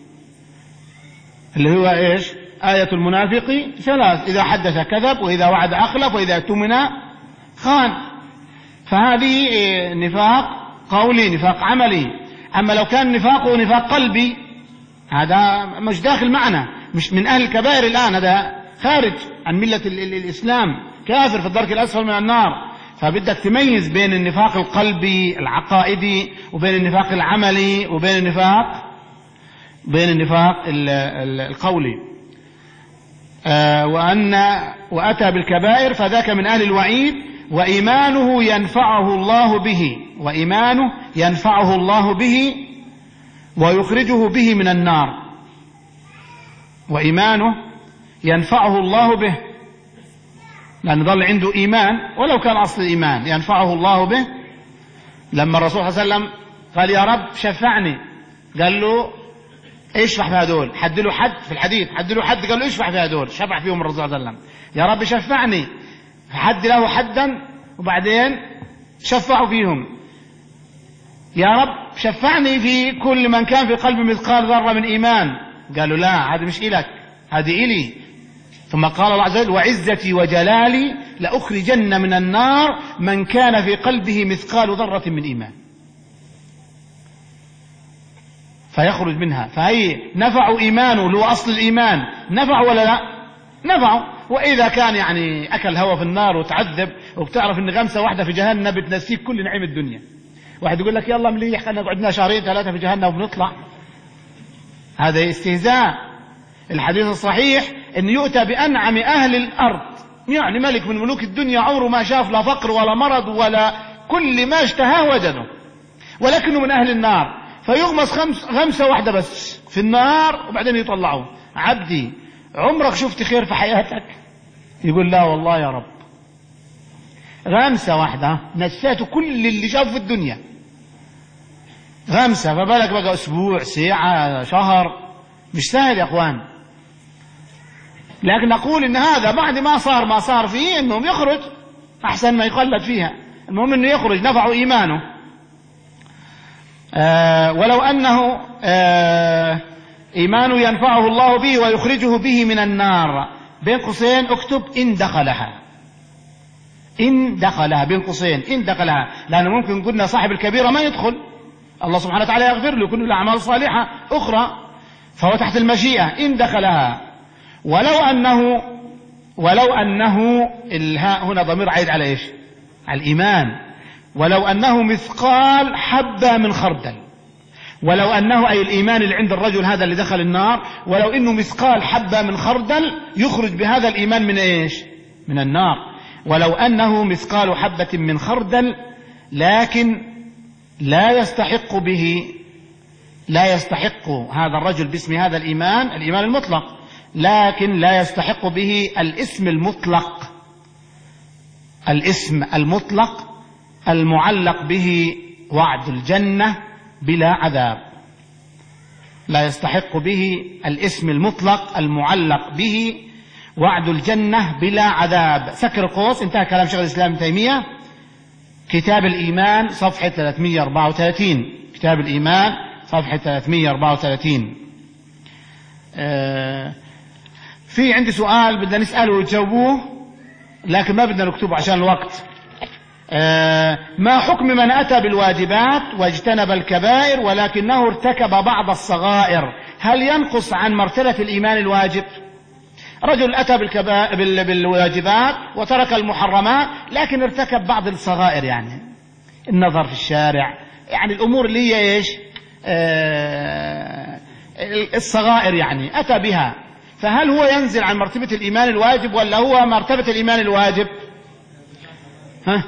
اللي هو ايش؟ آية المنافق ثلاث: إذا حدث كذب، وإذا وعد أخلف، وإذا اؤتمن خان. فهذه نفاق قولي، نفاق عملي. أما لو كان نفاقه نفاق قلبي هذا مش داخل معنا، مش من أهل الكبائر الآن، هذا خارج عن ملة الإسلام، كافر في الدرك الأسفل من النار. فبدك تميز بين النفاق القلبي العقائدي وبين النفاق العملي وبين النفاق بين النفاق القولي. آه وأن وأتى بالكبائر فذاك من أهل الوعيد، وإيمانه ينفعه الله به وإيمانه ينفعه الله به ويخرجه به من النار. وإيمانه ينفعه الله به، لأن ظل عنده إيمان ولو كان أصل الإيمان، ينفعه الله به. لما الرسول صلى الله عليه وسلم قال يا رب شفعني، قال له اشفع في هذول، حد له حد في الحديث، حد له حد، قال له اشفع في هذول، شفع فيهم الرسول صلى الله عليه وسلم. يا رب شفعني، فحد له حدا وبعدين شفعوا فيهم. يا رب شفعني في كل من كان في قلبه مثقال ذرة من إيمان، قالوا لا هذا مش إلك، هذه إلي. ثم قال الله عز وجل وعزتي وجلالي لأخرجن من النار من كان في قلبه مثقال ذرة من إيمان، فيخرج منها. فهي نفعوا إيمانه اللي هو أصل الإيمان، نفعوا ولا لا؟ نفعوا. وإذا كان يعني أكل هوا في النار وتعذب، وبتعرف إن غمسة واحدة في جهنم بتنسيك كل نعيم الدنيا. واحد يقول لك يلا مليح خلينا نقعدنا شهرين ثلاثة في جهنم وبنطلع، هذا استهزاء. الحديث الصحيح أن يؤتى بأنعم أهل الأرض، يعني ملك من ملوك الدنيا عمره ما شاف لا فقر ولا مرض ولا كل ما اشتهاه وجده، ولكنه من أهل النار، فيغمس خمس غمسة واحدة بس في النار وبعدين يطلعه. عبدي عمرك شفت خير في حياتك؟ يقول لا والله يا رب. غمسة واحدة نسيته كل اللي شافه في الدنيا، غمسة، فبالك بقى أسبوع، ساعة، شهر، مش سهل يا أخوان. لكن نقول إن هذا بعد ما صار ما صار فيه إنهم يخرج أحسن ما يقلد فيها. المهم إنه يخرج، نفعه إيمانه. آه ولو أنه آه إيمانه ينفعه الله به ويخرجه به من النار، بين قوسين اكتب إن دخلها، إن دخلها بين قوسين إن دخلها، لأنه ممكن قلنا صاحب الكبيرة ما يدخل، الله سبحانه وتعالى يغفر له، يكون له أعمال صالحة أخرى، فهو تحت المشيئة إن دخلها. ولو أنه ولو أنه الهاء هنا ضمير عائد على إيش؟ على الإيمان. ولو أنه مثقال حبة من خردل، ولو أنه أي الإيمان اللي عند الرجل هذا اللي دخل النار، ولو أنه مثقال حبة من خردل يخرج بهذا الإيمان من إيش؟ من النار. ولو أنه مثقال حبة من خردل، لكن لا يستحق به لا يستحق هذا الرجل باسم هذا الإيمان الإيمان المطلق، لكن لا يستحق به الاسم المطلق الاسم المطلق المعلق به وعد الجنة بلا عذاب. لا يستحق به الاسم المطلق المعلق به وعد الجنة بلا عذاب. سكر القوس. انتهى كلام شيخ الإسلام ابن تيمية، كتاب الإيمان صفحة ثلاثمئة وأربعة وثلاثين. كتاب الإيمان صفحة ثلاثمئة وأربعة وثلاثين. آه في عندي سؤال بدنا نسأله وتجاوبوه، لكن ما بدنا نكتبه عشان الوقت. آه ما حكم من أتى بالواجبات واجتنب الكبائر ولكنه ارتكب بعض الصغائر؟ هل ينقص عن مرتبة الإيمان الواجب؟ رجل أتى بالواجبات وترك المحرمات لكن ارتكب بعض الصغائر، يعني النظر في الشارع، يعني الأمور اللي هي إيش؟ آه الصغائر يعني أتى بها، فهل هو ينزل عن مرتبة الإيمان الواجب ولا هو مرتبة الإيمان الواجب؟ ها؟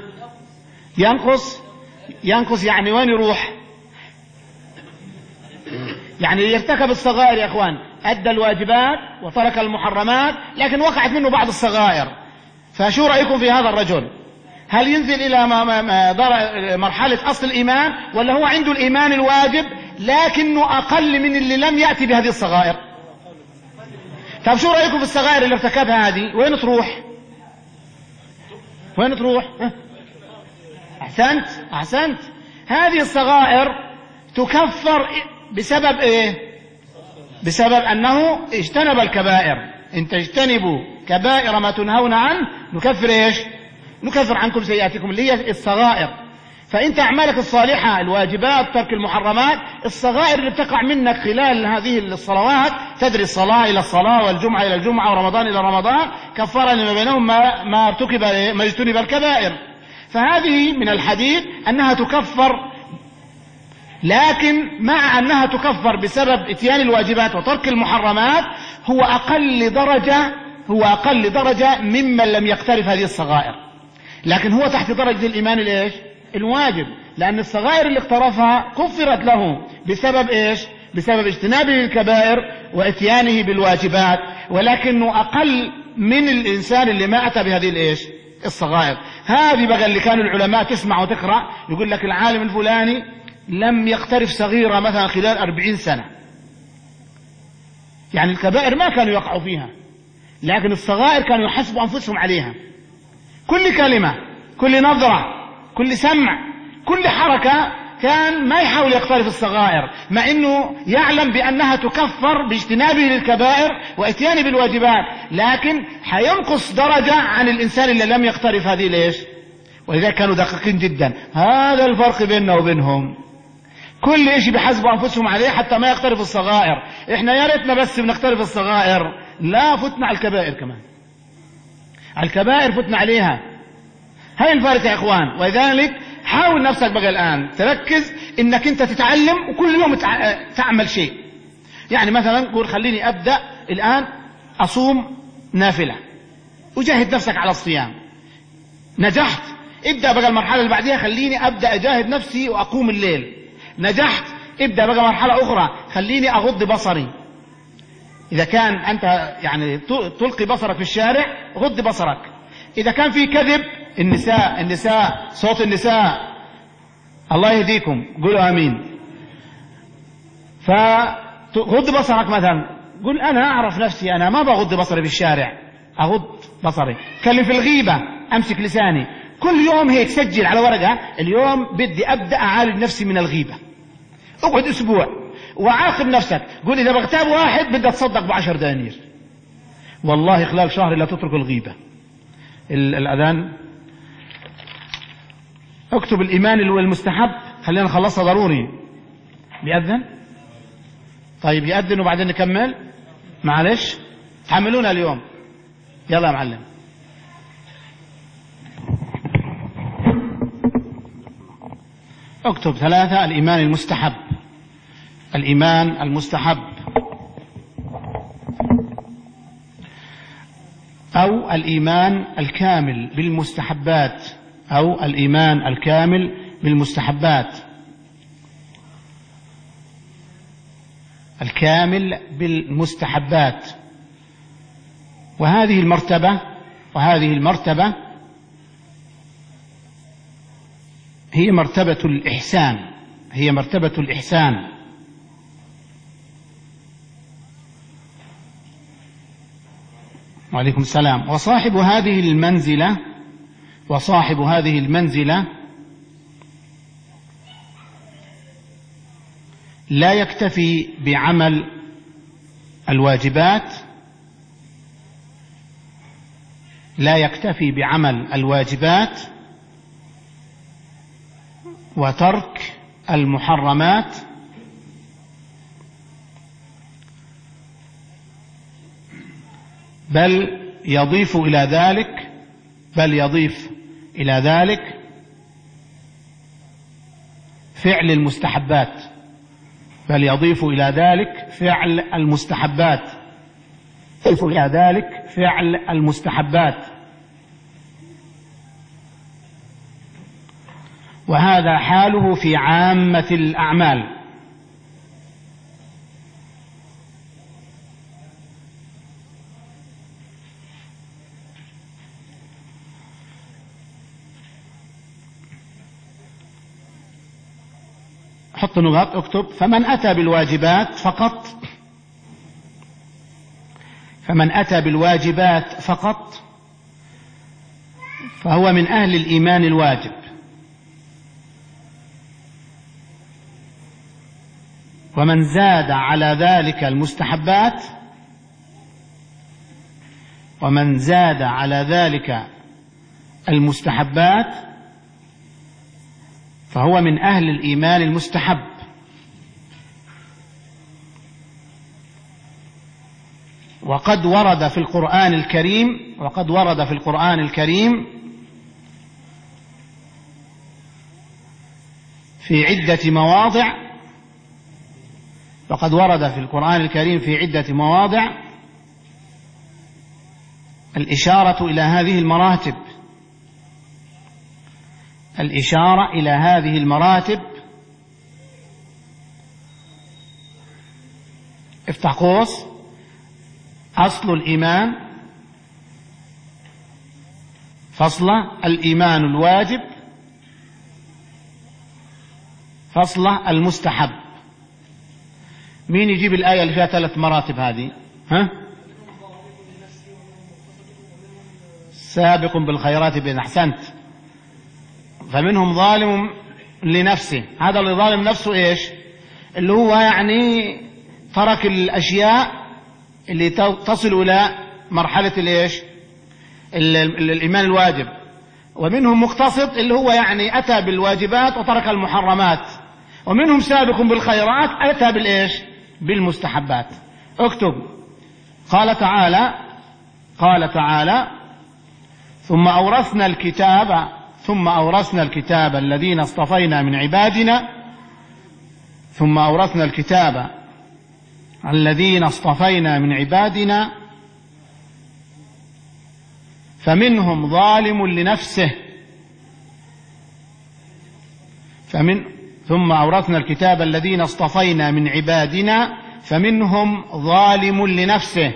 ينقص ينقص يعني وين يروح؟ يعني يرتكب الصغائر يا إخوان، أدى الواجبات وترك المحرمات، لكن وقعت منه بعض الصغائر. فشو رأيكم في هذا الرجل؟ هل ينزل إلى مرحلة أصل الإيمان، ولا هو عنده الإيمان الواجب لكنه أقل من اللي لم يأتي بهذه الصغائر؟ طب شو رأيكم في الصغائر اللي ارتكبها هذه؟ وين تروح؟ وين تروح؟ أحسنت أحسنت. هذه الصغائر تكفر بسبب إيه؟ بسبب أنه اجتنب الكبائر. إن تجتنبوا كبائر ما تنهون عنه نكفر إيش؟ نكفر عنكم سيئاتكم، اللي هي الصغائر. فأنت أعمالك الصالحة، الواجبات، ترك المحرمات، الصغائر اللي بتقع منك خلال هذه الصلوات، تدري الصلاة إلى الصلاة والجمعة إلى الجمعة ورمضان إلى رمضان، كفر لما بينهم ما ما ارتكب ما اجتنب الكبائر. فهذه من الحديث أنها تكفر، لكن مع أنها تكفر بسبب إتيان الواجبات وترك المحرمات، هو أقل درجة هو أقل درجة ممن لم يقترف هذه الصغائر، لكن هو تحت درجة الإيمان الإيش؟ الواجب، لأن الصغائر اللي اقترفها كفرت له بسبب إيش؟ بسبب اجتنابه للكبائر وإتيانه بالواجبات، ولكنه أقل من الإنسان اللي ما أتى بهذه الإيش؟ الصغائر. هذه بقى اللي كانوا العلماء تسمع وتقرأ يقول لك العالم الفلاني لم يقترف صغيرة مثلا خلال أربعين سنة، يعني الكبائر ما كانوا يقعوا فيها، لكن الصغائر كانوا يحسبوا أنفسهم عليها. كل كلمة، كل نظرة، كل سمع، كل حركة كان ما يحاول يقترف الصغائر، مع أنه يعلم بأنها تكفر باجتنابه للكبائر وإتيانه بالواجبات، لكن حينقص درجة عن الإنسان اللي لم يقترف هذه ليش؟ ولذلك كانوا دقيقين جدا. هذا الفرق بيننا وبينهم، كل إشي بيحسبوا أنفسهم عليه حتى ما يقترف الصغائر. إحنا يا ريتنا بس بنقترف الصغائر، لا فتنا على الكبائر كمان، على الكبائر فتنا عليها. هاي الفارق يا إخوان. ولذلك حاول نفسك بقى الآن تركز إنك أنت تتعلم وكل يوم تعمل شيء. يعني مثلا قول خليني أبدأ الآن أصوم نافلة، وجاهد نفسك على الصيام. نجحت، ابدأ بقى المرحلة اللي بعدها خليني أبدأ أجاهد نفسي وأقوم الليل. نجحت، ابدأ بقى مرحلة أخرى خليني أغض بصري. إذا كان أنت يعني تلقي بصرك في الشارع غض بصرك. إذا كان في كذب، النساء النساء صوت النساء، الله يهديكم، قولوا آمين. فغض بصرك مثلا، قل أنا أعرف نفسي، أنا ما بغض بصري في الشارع، أغض بصري. كلم في الغيبة، أمسك لساني. كل يوم هيك سجل على ورقة، اليوم بدي أبدأ أعالج نفسي من الغيبة. اقعد أسبوع وعاقب نفسك، قل إذا بغتاب واحد بدي أتصدق بعشر دنانير، والله خلال شهر لا تترك الغيبة. الأذان، اكتب الإيمان المستحب، خلينا نخلصها ضروري. بيأذن؟ طيب يأذن وبعدين نكمل، معلش تحملونا اليوم. يلا يا معلم. اكتب ثلاثة: الإيمان المستحب، الإيمان المستحب، أو الإيمان الكامل بالمستحبات، أو الإيمان الكامل بالمستحبات، الكامل بالمستحبات. وهذه المرتبة وهذه المرتبة هي مرتبة الإحسان، هي مرتبة الإحسان. وعليكم السلام. وصاحب هذه المنزلة وصاحب هذه المنزلة لا يكتفي بعمل الواجبات لا يكتفي بعمل الواجبات وترك المحرمات، بل يضيف إلى ذلك بل يضيف إلى ذلك فعل المستحبات بل يضيف إلى ذلك فعل المستحبات يضيف إلى ذلك فعل المستحبات وهذا حاله في عامة الأعمال. حط نقاط، اكتب: فمن أتى بالواجبات فقط فمن أتى بالواجبات فقط فهو من أهل الإيمان الواجب، ومن زاد على ذلك المستحبات ومن زاد على ذلك المستحبات فهو من أهل الإيمان المستحب. وقد ورد في القرآن الكريم وقد ورد في القرآن الكريم في عدة مواضع وقد ورد في القرآن الكريم في عدة مواضع الإشارة إلى هذه المراتب الإشارة إلى هذه المراتب افتح قوس: أصل الإيمان، فصل الإيمان الواجب، فصل المستحب. مين يجيب الآية اللي فيها ثلاث مراتب هذه؟ ها؟ سابق بالخيرات بإذن. أحسنت. فمنهم ظالم لنفسه. هذا اللي ظالم نفسه إيش؟ اللي هو يعني ترك الأشياء اللي تصل إلى مرحلة الإيش؟ الإيمان الواجب. ومنهم مقتصد اللي هو يعني أتى بالواجبات وترك المحرمات. ومنهم سابق بالخيرات أتى بالإيش؟ بالمستحبات. اكتب: قال تعالى قال تعالى ثم أورثنا الكتاب ثم أورثنا الكتاب الذين اصطفينا من عبادنا ثم أورثنا الكتاب الذين اصطفينا من عبادنا فمنهم ظالم لنفسه فمن ثم أورثنا الكتاب الذين اصطفينا من عبادنا فمنهم ظالم لنفسه.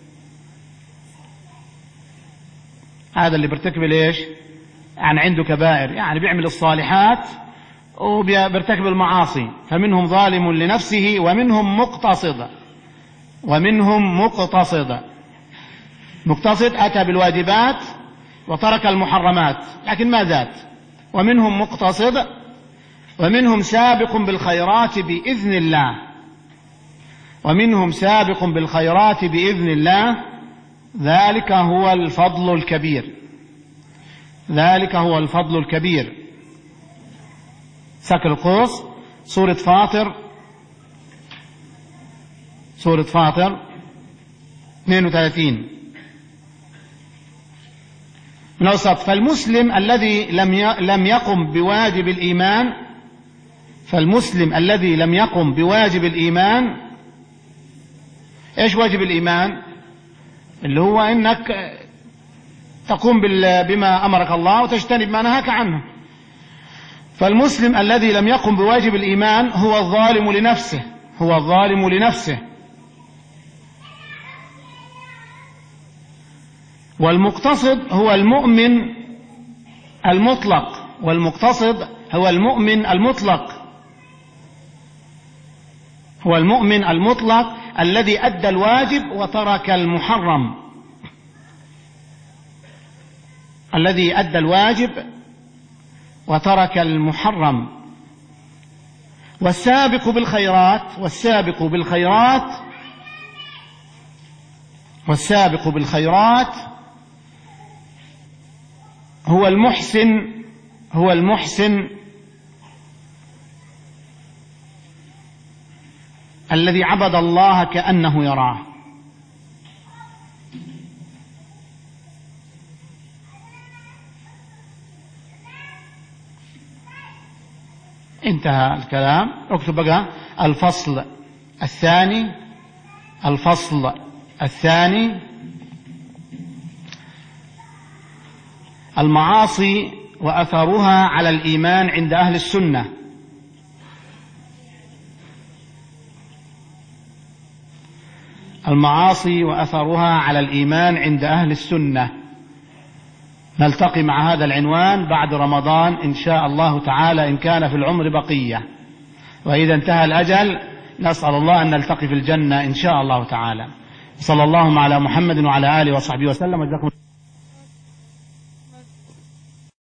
هذا اللي بيرتكب ليش؟ يعني عنده كبائر، يعني بيعمل الصالحات وبيرتكب المعاصي. فمنهم ظالم لنفسه ومنهم مقتصد ومنهم مقتصد مقتصد أتى بالواجبات وترك المحرمات لكن ما زاد. ومنهم مقتصد ومنهم سابق بالخيرات بإذن الله ومنهم سابق بالخيرات بإذن الله ذلك هو الفضل الكبير ذلك هو الفضل الكبير. سكر القوس. سورة فاطر سورة فاطر اثنين وثلاثين من أوسط: فالمسلم الذي لم لم يقم بواجب الإيمان فالمسلم الذي لم يقم بواجب الإيمان. إيش واجب الإيمان؟ اللي هو إنك تقوم بما أمرك الله وتجتنب ما نهاك عنه. فالمسلم الذي لم يقم بواجب الإيمان هو الظالم لنفسه هو الظالم لنفسه والمقتصد هو المؤمن المطلق والمقتصد هو المؤمن المطلق هو المؤمن المطلق الذي أدى الواجب وترك المحرم الذي أدى الواجب وترك المحرم. والسابق بالخيرات والسابق بالخيرات والسابق بالخيرات هو المحسن هو المحسن الذي عبد الله كأنه يراه. انتهى الكلام. اكتب بقى الفصل الثاني الفصل الثاني المعاصي وأثرها على الإيمان عند أهل السنة. المعاصي وأثرها على الإيمان عند أهل السنة. نلتقي مع هذا العنوان بعد رمضان إن شاء الله تعالى إن كان في العمر بقية. وإذا انتهى الأجل نسأل الله أن نلتقي في الجنة إن شاء الله تعالى. صلى الله على محمد وعلى آله وصحبه وسلم. وجزاكم